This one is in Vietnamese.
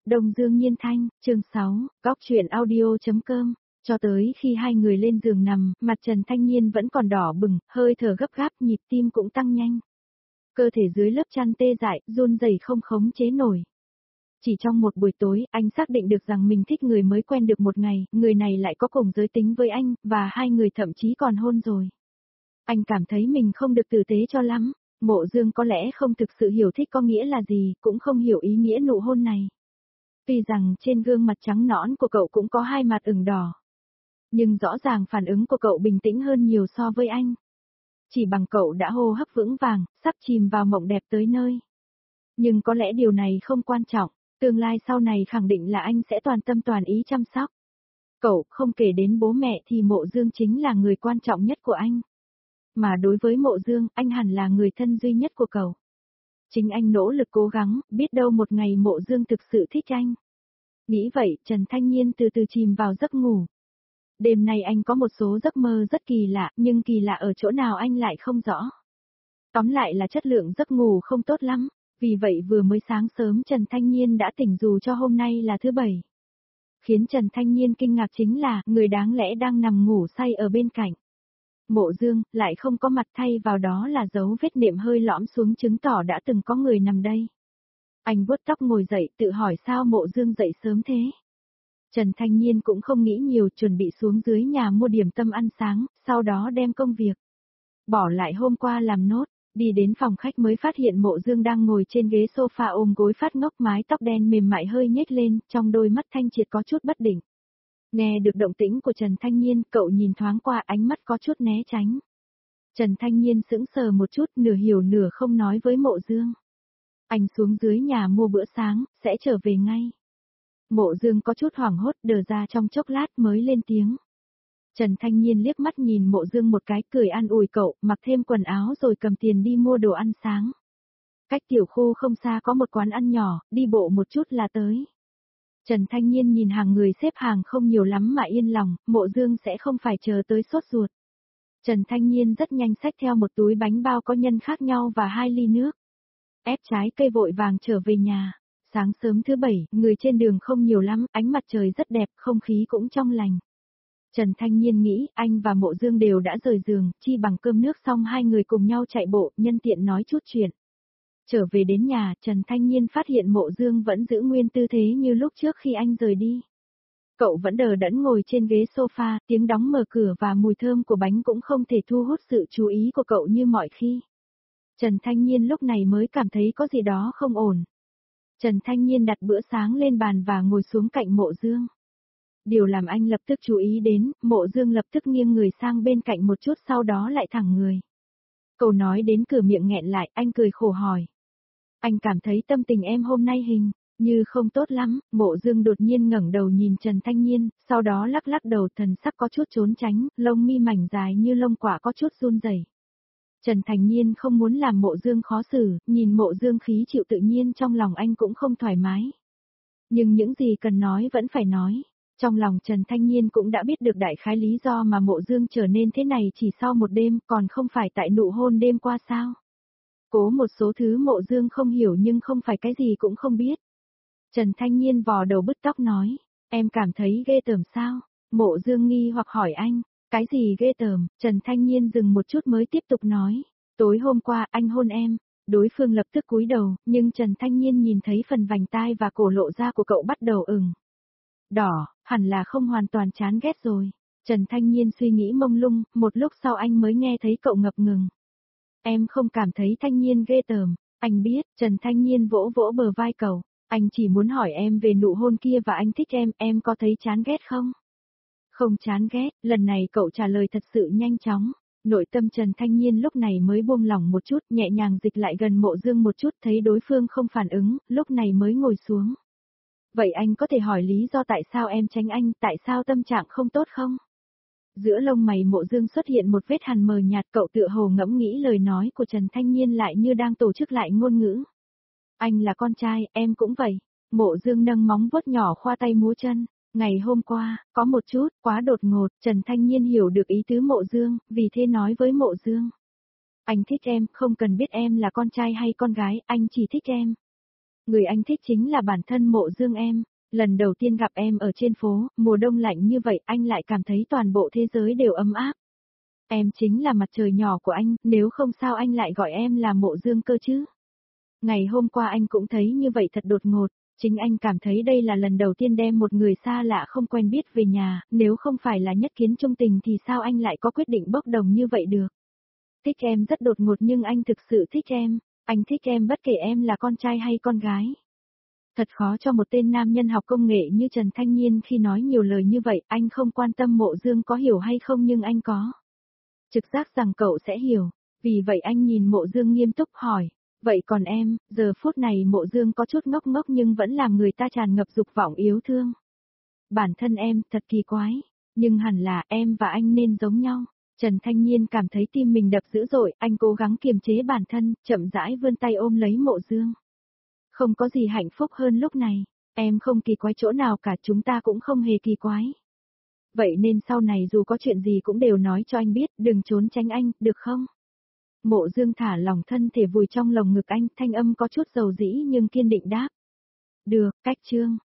Đông Dương Nhiên Thanh, chương 6, góc truyện audio.com. Cho tới khi hai người lên giường nằm, mặt Trần Thanh Nhiên vẫn còn đỏ bừng, hơi thở gấp gáp, nhịp tim cũng tăng nhanh. Cơ thể dưới lớp chăn tê dại, run rẩy không khống chế nổi. Chỉ trong một buổi tối, anh xác định được rằng mình thích người mới quen được một ngày, người này lại có cùng giới tính với anh, và hai người thậm chí còn hôn rồi. Anh cảm thấy mình không được tử tế cho lắm. Mộ Dương có lẽ không thực sự hiểu thích có nghĩa là gì, cũng không hiểu ý nghĩa nụ hôn này. Tuy rằng trên gương mặt trắng nõn của cậu cũng có hai mặt ửng đỏ. Nhưng rõ ràng phản ứng của cậu bình tĩnh hơn nhiều so với anh. Chỉ bằng cậu đã hô hấp vững vàng, sắp chìm vào mộng đẹp tới nơi. Nhưng có lẽ điều này không quan trọng, tương lai sau này khẳng định là anh sẽ toàn tâm toàn ý chăm sóc. Cậu, không kể đến bố mẹ thì Mộ Dương chính là người quan trọng nhất của anh. Mà đối với Mộ Dương, anh hẳn là người thân duy nhất của cậu. Chính anh nỗ lực cố gắng, biết đâu một ngày Mộ Dương thực sự thích anh. Nghĩ vậy, Trần Thanh Nhiên từ từ chìm vào giấc ngủ. Đêm nay anh có một số giấc mơ rất kỳ lạ, nhưng kỳ lạ ở chỗ nào anh lại không rõ. Tóm lại là chất lượng giấc ngủ không tốt lắm, vì vậy vừa mới sáng sớm Trần Thanh Nhiên đã tỉnh dù cho hôm nay là thứ Bảy. Khiến Trần Thanh Nhiên kinh ngạc chính là, người đáng lẽ đang nằm ngủ say ở bên cạnh. Mộ Dương, lại không có mặt, thay vào đó là dấu vết nệm hơi lõm xuống chứng tỏ đã từng có người nằm đây. Anh vuốt tóc ngồi dậy tự hỏi sao Mộ Dương dậy sớm thế. Trần Thanh Nhiên cũng không nghĩ nhiều, chuẩn bị xuống dưới nhà mua điểm tâm ăn sáng, sau đó đem công việc bỏ lại hôm qua làm nốt, đi đến phòng khách mới phát hiện Mộ Dương đang ngồi trên ghế sofa ôm gối phát ngốc, mái tóc đen mềm mại hơi nhếch lên, trong đôi mắt thanh triệt có chút bất định. Nghe được động tĩnh của Trần Thanh Nhiên, cậu nhìn thoáng qua, ánh mắt có chút né tránh. Trần Thanh Nhiên sững sờ một chút, nửa hiểu nửa không nói với Mộ Dương. Anh xuống dưới nhà mua bữa sáng, sẽ trở về ngay. Mộ Dương có chút hoảng hốt, đờ ra trong chốc lát mới lên tiếng. Trần Thanh Nhiên liếc mắt nhìn Mộ Dương một cái, cười an ủi cậu, mặc thêm quần áo rồi cầm tiền đi mua đồ ăn sáng. Cách tiểu khu không xa có một quán ăn nhỏ, đi bộ một chút là tới. Trần Thanh Nhiên nhìn hàng người xếp hàng không nhiều lắm mà yên lòng, Mộ Dương sẽ không phải chờ tới sốt ruột. Trần Thanh Nhiên rất nhanh xách theo một túi bánh bao có nhân khác nhau và 2 ly nước. Ép trái cây vội vàng trở về nhà. Sáng sớm thứ Bảy, người trên đường không nhiều lắm, ánh mặt trời rất đẹp, không khí cũng trong lành. Trần Thanh Nhiên nghĩ anh và Mộ Dương đều đã rời giường, chi bằng cơm nước xong hai người cùng nhau chạy bộ, nhân tiện nói chút chuyện. Trở về đến nhà, Trần Thanh Nhiên phát hiện Mộ Dương vẫn giữ nguyên tư thế như lúc trước khi anh rời đi. Cậu vẫn đờ đẫn ngồi trên ghế sofa, tiếng đóng mở cửa và mùi thơm của bánh cũng không thể thu hút sự chú ý của cậu như mọi khi. Trần Thanh Nhiên lúc này mới cảm thấy có gì đó không ổn. Trần Thanh Nhiên đặt bữa sáng lên bàn và ngồi xuống cạnh Mộ Dương. Điều làm anh lập tức chú ý đến, Mộ Dương lập tức nghiêng người sang bên cạnh một chút, sau đó lại thẳng người. Cậu nói đến cửa miệng nghẹn lại, anh cười khổ hỏi. Anh cảm thấy tâm tình em hôm nay hình như không tốt lắm. Mộ Dương đột nhiên ngẩng đầu nhìn Trần Thanh Nhiên, sau đó lắc lắc đầu, thần sắc có chút trốn tránh, lông mi mảnh dài như lông quả có chút run rẩy. Trần Thanh Nhiên không muốn làm Mộ Dương khó xử, nhìn Mộ Dương khí chịu tự nhiên trong lòng anh cũng không thoải mái. Nhưng những gì cần nói vẫn phải nói. Trong lòng Trần Thanh Nhiên cũng đã biết được đại khái lý do mà Mộ Dương trở nên thế này chỉ sau một đêm, còn không phải tại nụ hôn đêm qua sao. Cố một số thứ Mộ Dương không hiểu nhưng không phải cái gì cũng không biết. Trần Thanh Nhiên vò đầu bứt tóc nói, em cảm thấy ghê tởm sao? Mộ Dương nghi hoặc hỏi anh, cái gì ghê tởm? Trần Thanh Nhiên dừng một chút mới tiếp tục nói, tối hôm qua anh hôn em. Đối phương lập tức cúi đầu, nhưng Trần Thanh Nhiên nhìn thấy phần vành tai và cổ lộ ra của cậu bắt đầu ửng đỏ, hẳn là không hoàn toàn chán ghét rồi. Trần Thanh Nhiên suy nghĩ mông lung, một lúc sau anh mới nghe thấy cậu ngập ngừng. Em không cảm thấy Thanh Nhiên ghê tởm, anh biết. Trần Thanh Nhiên vỗ vỗ bờ vai cậu, anh chỉ muốn hỏi em về nụ hôn kia và anh thích em có thấy chán ghét không? Không chán ghét, lần này cậu trả lời thật sự nhanh chóng. Nội tâm Trần Thanh Nhiên lúc này mới buông lỏng một chút, nhẹ nhàng dịch lại gần Mộ Dương một chút, thấy đối phương không phản ứng, lúc này mới ngồi xuống. Vậy anh có thể hỏi lý do tại sao em tránh anh, tại sao tâm trạng không tốt không? Giữa lông mày Mộ Dương xuất hiện một vết hằn mờ nhạt, cậu tựa hồ ngẫm nghĩ lời nói của Trần Thanh Nhiên lại như đang tổ chức lại ngôn ngữ. Anh là con trai, em cũng vậy. Mộ Dương nâng móng vuốt nhỏ khoa tay múa chân. Ngày hôm qua, có một chút, quá đột ngột, Trần Thanh Nhiên hiểu được ý tứ Mộ Dương, vì thế nói với Mộ Dương. Anh thích em, không cần biết em là con trai hay con gái, anh chỉ thích em. Người anh thích chính là bản thân Mộ Dương em. Lần đầu tiên gặp em ở trên phố, mùa đông lạnh như vậy anh lại cảm thấy toàn bộ thế giới đều ấm áp. Em chính là mặt trời nhỏ của anh, nếu không sao anh lại gọi em là Mộ Dương cơ chứ. Ngày hôm qua anh cũng thấy như vậy thật đột ngột, chính anh cảm thấy đây là lần đầu tiên đem một người xa lạ không quen biết về nhà, nếu không phải là nhất kiến trung tình thì sao anh lại có quyết định bốc đồng như vậy được. Thích em rất đột ngột nhưng anh thực sự thích em, anh thích em bất kể em là con trai hay con gái. Thật khó cho một tên nam nhân học công nghệ như Trần Thanh Nhiên khi nói nhiều lời như vậy, anh không quan tâm Mộ Dương có hiểu hay không nhưng anh có. Trực giác rằng cậu sẽ hiểu, vì vậy anh nhìn Mộ Dương nghiêm túc hỏi, vậy còn em, giờ phút này Mộ Dương có chút ngốc ngốc nhưng vẫn làm người ta tràn ngập dục vọng yêu thương. Bản thân em thật kỳ quái, nhưng hẳn là em và anh nên giống nhau. Trần Thanh Nhiên cảm thấy tim mình đập dữ dội, anh cố gắng kiềm chế bản thân, chậm rãi vươn tay ôm lấy Mộ Dương. Không có gì hạnh phúc hơn lúc này, em không kỳ quái chỗ nào cả, chúng ta cũng không hề kỳ quái. Vậy nên sau này dù có chuyện gì cũng đều nói cho anh biết, đừng trốn tránh anh, được không? Mộ Dương thả lỏng thân thể vùi trong lồng ngực anh, thanh âm có chút dầu dĩ nhưng kiên định đáp. Được, cách chương.